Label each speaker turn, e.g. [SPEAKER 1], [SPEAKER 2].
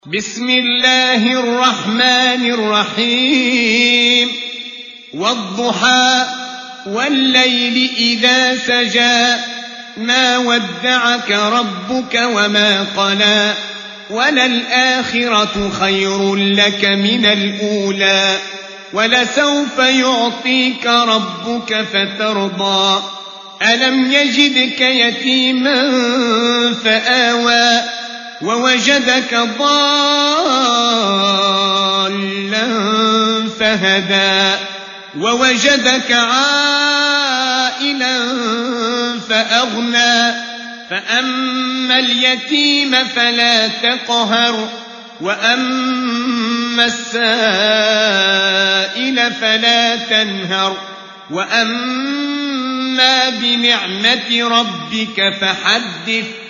[SPEAKER 1] بسم الله الرحمن الرحيم والضحى والليل إذا سجى ما ودعك ربك وما قلى وللآخرة خير لك من الأولى ولسوف يعطيك ربك فترضى ألم يجدك يتيما فآوى ووجدك ضالا فهدى ووجدك عائلا فأغنى فأما اليتيم فلا تقهر وأما السائل فلا تنهر وأما بنعمة ربك فحدث